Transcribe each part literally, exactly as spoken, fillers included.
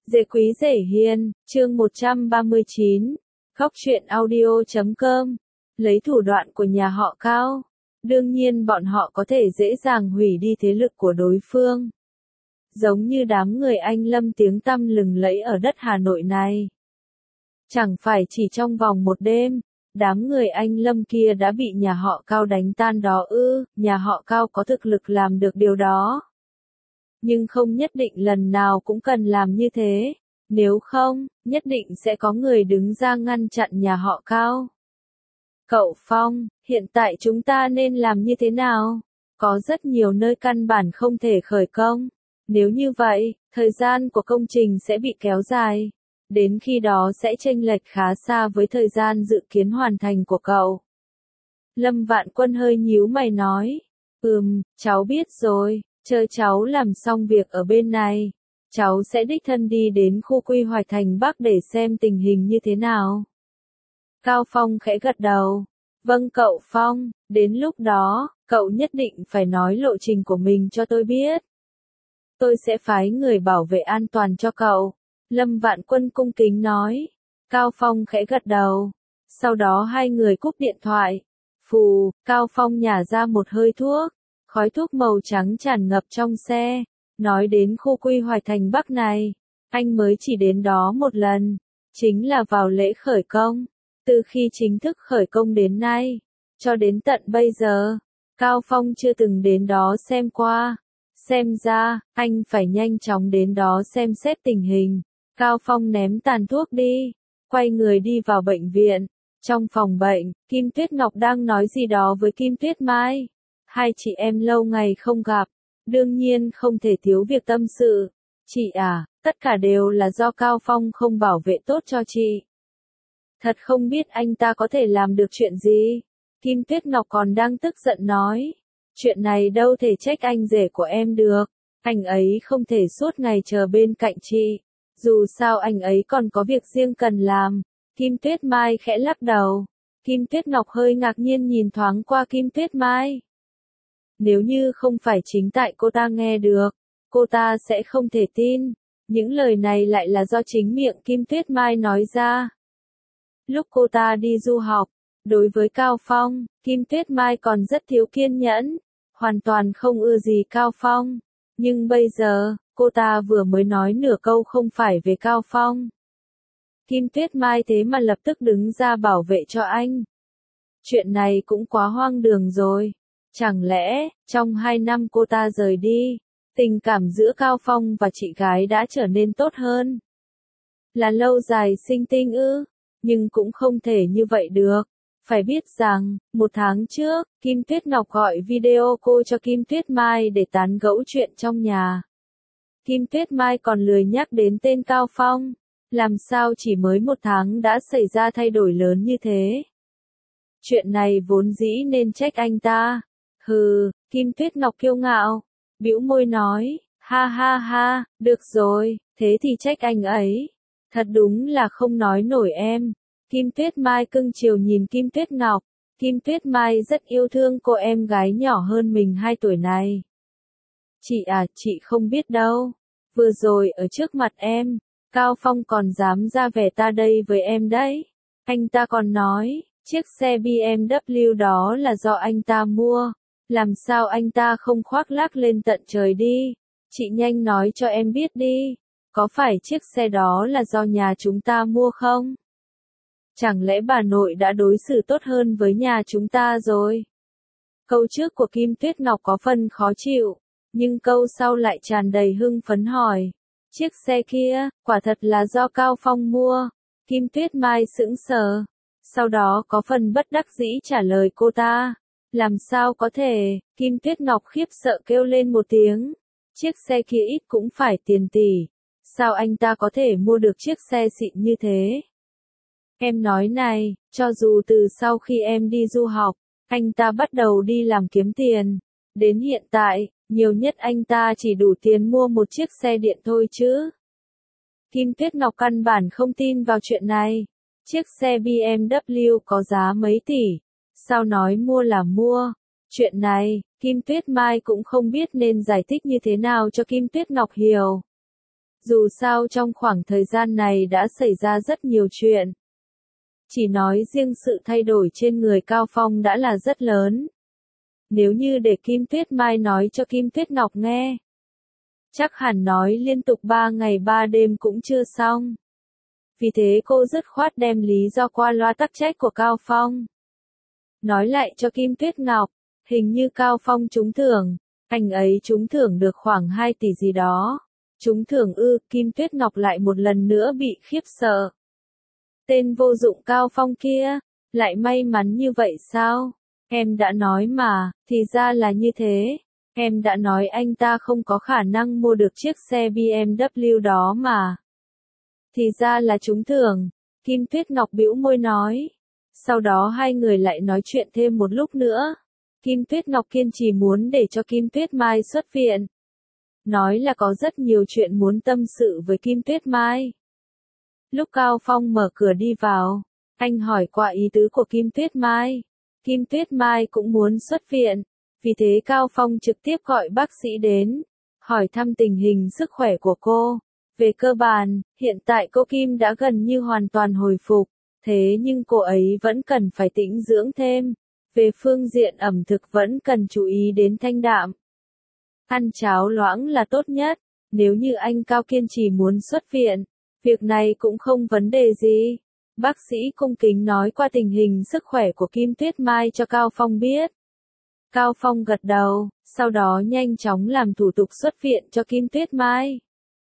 Dễ quý dễ hiền, chương một trăm ba mươi chín, khóc chuyện audio chấm com, lấy thủ đoạn của nhà họ Cao. Đương nhiên bọn họ có thể dễ dàng hủy đi thế lực của đối phương. Giống như đám người anh Lâm tiếng tăm lừng lẫy ở đất Hà Nội này. Chẳng phải chỉ trong vòng một đêm, đám người anh Lâm kia đã bị nhà họ Cao đánh tan đó ư, nhà họ Cao có thực lực làm được điều đó. Nhưng không nhất định lần nào cũng cần làm như thế, nếu không, nhất định sẽ có người đứng ra ngăn chặn nhà họ Cao. Cậu Phong, hiện tại chúng ta nên làm như thế nào? Có rất nhiều nơi căn bản không thể khởi công. Nếu như vậy, thời gian của công trình sẽ bị kéo dài. Đến khi đó sẽ chênh lệch khá xa với thời gian dự kiến hoàn thành của cậu. Lâm Vạn Quân hơi nhíu mày nói. Ừm, cháu biết rồi, chờ cháu làm xong việc ở bên này. Cháu sẽ đích thân đi đến khu quy hoạch thành Bắc để xem tình hình như thế nào. Cao Phong khẽ gật đầu. Vâng cậu Phong, đến lúc đó, cậu nhất định phải nói lộ trình của mình cho tôi biết. Tôi sẽ phái người bảo vệ an toàn cho cậu. Lâm Vạn Quân cung kính nói. Cao Phong khẽ gật đầu. Sau đó hai người cúp điện thoại. Phù, Cao Phong nhả ra một hơi thuốc. Khói thuốc màu trắng tràn ngập trong xe. Nói đến khu quy hoạch thành Bắc này, anh mới chỉ đến đó một lần. Chính là vào lễ khởi công. Từ khi chính thức khởi công đến nay, cho đến tận bây giờ, Cao Phong chưa từng đến đó xem qua. Xem ra, anh phải nhanh chóng đến đó xem xét tình hình. Cao Phong ném tàn thuốc đi, quay người đi vào bệnh viện. Trong phòng bệnh, Kim Tuyết Ngọc đang nói gì đó với Kim Tuyết Mai. Hai chị em lâu ngày không gặp, đương nhiên không thể thiếu việc tâm sự. Chị à, tất cả đều là do Cao Phong không bảo vệ tốt cho chị. Thật không biết anh ta có thể làm được chuyện gì. Kim Tuyết Ngọc còn đang tức giận nói. Chuyện này đâu thể trách anh rể của em được. Anh ấy không thể suốt ngày chờ bên cạnh chị. Dù sao anh ấy còn có việc riêng cần làm. Kim Tuyết Mai khẽ lắc đầu. Kim Tuyết Ngọc hơi ngạc nhiên nhìn thoáng qua Kim Tuyết Mai. Nếu như không phải chính tại cô ta nghe được, cô ta sẽ không thể tin. Những lời này lại là do chính miệng Kim Tuyết Mai nói ra. Lúc cô ta đi du học, đối với Cao Phong, Kim Tuyết Mai còn rất thiếu kiên nhẫn, hoàn toàn không ưa gì Cao Phong. Nhưng bây giờ, cô ta vừa mới nói nửa câu không phải về Cao Phong. Kim Tuyết Mai thế mà lập tức đứng ra bảo vệ cho anh. Chuyện này cũng quá hoang đường rồi. Chẳng lẽ, trong hai năm cô ta rời đi, tình cảm giữa Cao Phong và chị gái đã trở nên tốt hơn? Là lâu dài sinh tinh ư? Nhưng cũng không thể như vậy được. Phải biết rằng, một tháng trước, Kim Tuyết Ngọc gọi video cô cho Kim Tuyết Mai để tán gẫu chuyện trong nhà. Kim Tuyết Mai còn lười nhắc đến tên Cao Phong. Làm sao chỉ mới một tháng đã xảy ra thay đổi lớn như thế? Chuyện này vốn dĩ nên trách anh ta. Hừ, Kim Tuyết Ngọc kiêu ngạo, bĩu môi nói, ha ha ha, được rồi, thế thì trách anh ấy. Thật đúng là không nói nổi em. Kim Tuyết Mai cưng chiều nhìn Kim Tuyết Ngọc. Kim Tuyết Mai rất yêu thương cô em gái nhỏ hơn mình hai tuổi này. Chị à, chị không biết đâu. Vừa rồi ở trước mặt em, Cao Phong còn dám ra vẻ ta đây với em đấy. Anh ta còn nói, chiếc xe bê em vê đó là do anh ta mua. Làm sao anh ta không khoác lác lên tận trời đi. Chị nhanh nói cho em biết đi. Có phải chiếc xe đó là do nhà chúng ta mua không? Chẳng lẽ bà nội đã đối xử tốt hơn với nhà chúng ta rồi? Câu trước của Kim Tuyết Ngọc có phần khó chịu, nhưng câu sau lại tràn đầy hưng phấn hỏi. Chiếc xe kia, quả thật là do Cao Phong mua. Kim Tuyết Mai sững sờ. Sau đó có phần bất đắc dĩ trả lời cô ta. Làm sao có thể, Kim Tuyết Ngọc khiếp sợ kêu lên một tiếng. Chiếc xe kia ít cũng phải tiền tỷ. Sao anh ta có thể mua được chiếc xe xịn như thế? Em nói này, cho dù từ sau khi em đi du học, anh ta bắt đầu đi làm kiếm tiền. Đến hiện tại, nhiều nhất anh ta chỉ đủ tiền mua một chiếc xe điện thôi chứ. Kim Tuyết Ngọc căn bản không tin vào chuyện này. Chiếc xe bê em vê có giá mấy tỷ. Sao nói mua là mua? Chuyện này, Kim Tuyết Mai cũng không biết nên giải thích như thế nào cho Kim Tuyết Ngọc hiểu. Dù sao trong khoảng thời gian này đã xảy ra rất nhiều chuyện. Chỉ nói riêng sự thay đổi trên người Cao Phong đã là rất lớn. Nếu như để Kim Tuyết Mai nói cho Kim Tuyết Ngọc nghe, chắc hẳn nói liên tục ba ngày ba đêm cũng chưa xong. Vì thế cô dứt khoát đem lý do qua loa tắc trách của Cao Phong. Nói lại cho Kim Tuyết Ngọc, hình như Cao Phong trúng thưởng, anh ấy trúng thưởng được khoảng hai tỷ gì đó. Trúng thưởng ư, Kim Tuyết Ngọc lại một lần nữa bị khiếp sợ. Tên vô dụng Cao Phong kia, lại may mắn như vậy sao? Em đã nói mà, thì ra là như thế. Em đã nói anh ta không có khả năng mua được chiếc xe bê em vê đó mà. Thì ra là trúng thưởng, Kim Tuyết Ngọc bĩu môi nói. Sau đó hai người lại nói chuyện thêm một lúc nữa. Kim Tuyết Ngọc kiên trì muốn để cho Kim Tuyết Mai xuất viện. Nói là có rất nhiều chuyện muốn tâm sự với Kim Tuyết Mai. Lúc Cao Phong mở cửa đi vào, anh hỏi qua ý tứ của Kim Tuyết Mai. Kim Tuyết Mai cũng muốn xuất viện, vì thế Cao Phong trực tiếp gọi bác sĩ đến, hỏi thăm tình hình sức khỏe của cô. Về cơ bản, hiện tại cô Kim đã gần như hoàn toàn hồi phục, thế nhưng cô ấy vẫn cần phải tĩnh dưỡng thêm. Về phương diện ẩm thực vẫn cần chú ý đến thanh đạm. Ăn cháo loãng là tốt nhất, nếu như anh Cao kiên trì muốn xuất viện, việc này cũng không vấn đề gì. Bác sĩ cung kính nói qua tình hình sức khỏe của Kim Tuyết Mai cho Cao Phong biết. Cao Phong gật đầu, sau đó nhanh chóng làm thủ tục xuất viện cho Kim Tuyết Mai.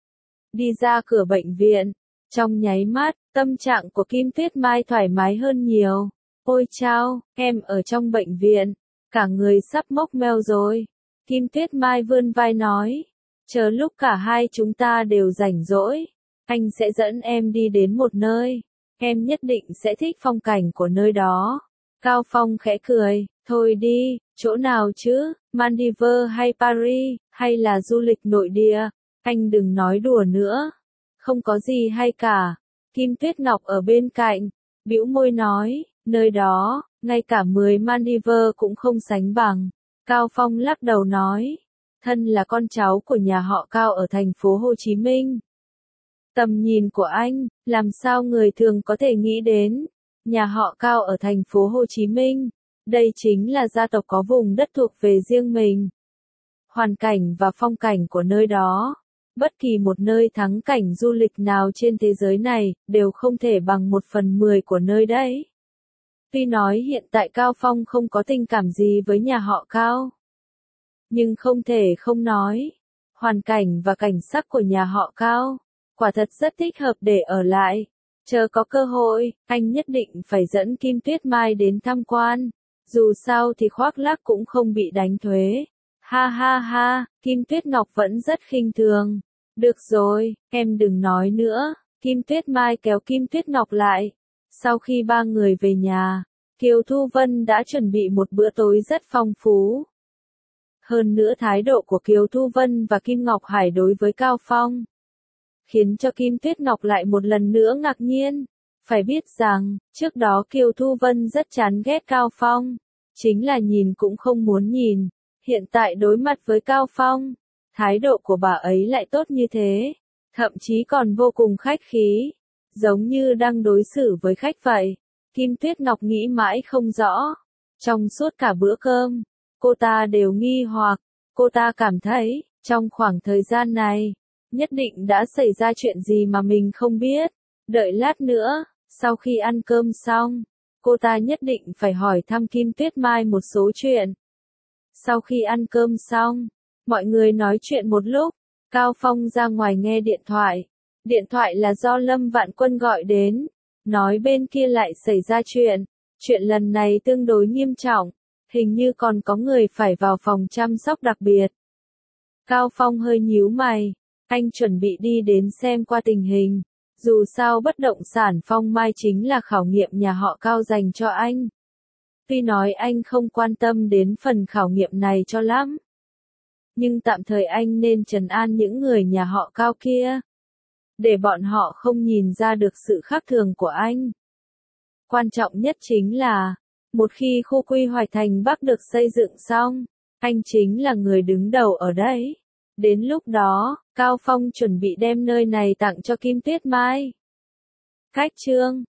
Đi ra cửa bệnh viện, trong nháy mắt, tâm trạng của Kim Tuyết Mai thoải mái hơn nhiều. Ôi chao, em ở trong bệnh viện, cả người sắp mốc meo rồi. Kim Tuyết Mai vươn vai nói, chờ lúc cả hai chúng ta đều rảnh rỗi, anh sẽ dẫn em đi đến một nơi, em nhất định sẽ thích phong cảnh của nơi đó. Cao Phong khẽ cười, thôi đi, chỗ nào chứ, Maldives hay Paris, hay là du lịch nội địa, anh đừng nói đùa nữa, không có gì hay cả. Kim Tuyết Ngọc ở bên cạnh, bĩu môi nói, nơi đó, ngay cả mười Maldives cũng không sánh bằng. Cao Phong lắc đầu nói, thân là con cháu của nhà họ Cao ở thành phố Hồ Chí Minh. Tầm nhìn của anh, làm sao người thường có thể nghĩ đến, nhà họ Cao ở thành phố Hồ Chí Minh, đây chính là gia tộc có vùng đất thuộc về riêng mình. Hoàn cảnh và phong cảnh của nơi đó, bất kỳ một nơi thắng cảnh du lịch nào trên thế giới này, đều không thể bằng một phần mười của nơi đấy. Tuy nói hiện tại Cao Phong không có tình cảm gì với nhà họ Cao, nhưng không thể không nói, hoàn cảnh và cảnh sắc của nhà họ Cao, quả thật rất thích hợp để ở lại. Chờ có cơ hội, anh nhất định phải dẫn Kim Tuyết Mai đến tham quan, dù sao thì khoác lác cũng không bị đánh thuế. Ha ha ha, Kim Tuyết Ngọc vẫn rất khinh thường. Được rồi, em đừng nói nữa. Kim Tuyết Mai kéo Kim Tuyết Ngọc lại. Sau khi ba người về nhà, Kiều Thu Vân đã chuẩn bị một bữa tối rất phong phú. Hơn nữa thái độ của Kiều Thu Vân và Kim Ngọc Hải đối với Cao Phong, khiến cho Kim Tuyết Ngọc lại một lần nữa ngạc nhiên. Phải biết rằng, trước đó Kiều Thu Vân rất chán ghét Cao Phong, chính là nhìn cũng không muốn nhìn. Hiện tại đối mặt với Cao Phong, thái độ của bà ấy lại tốt như thế, thậm chí còn vô cùng khách khí, giống như đang đối xử với khách vậy. Kim Tuyết Ngọc nghĩ mãi không rõ. Trong suốt cả bữa cơm, cô ta đều nghi hoặc, cô ta cảm thấy, trong khoảng thời gian này, nhất định đã xảy ra chuyện gì mà mình không biết. Đợi lát nữa, sau khi ăn cơm xong, cô ta nhất định phải hỏi thăm Kim Tuyết Mai một số chuyện. Sau khi ăn cơm xong, mọi người nói chuyện một lúc, Cao Phong ra ngoài nghe điện thoại. Điện thoại là do Lâm Vạn Quân gọi đến, nói bên kia lại xảy ra chuyện. Chuyện lần này tương đối nghiêm trọng, hình như còn có người phải vào phòng chăm sóc đặc biệt. Cao Phong hơi nhíu mày, anh chuẩn bị đi đến xem qua tình hình. Dù sao bất động sản Phong Mai chính là khảo nghiệm nhà họ Cao dành cho anh. Tuy nói anh không quan tâm đến phần khảo nghiệm này cho lắm, nhưng tạm thời anh nên trấn an những người nhà họ Cao kia, để bọn họ không nhìn ra được sự khác thường của anh. Quan trọng nhất chính là, một khi khu quy hoạch thành Bắc được xây dựng xong, anh chính là người đứng đầu ở đấy. Đến lúc đó, Cao Phong chuẩn bị đem nơi này tặng cho Kim Tuyết Mai. Khách trương,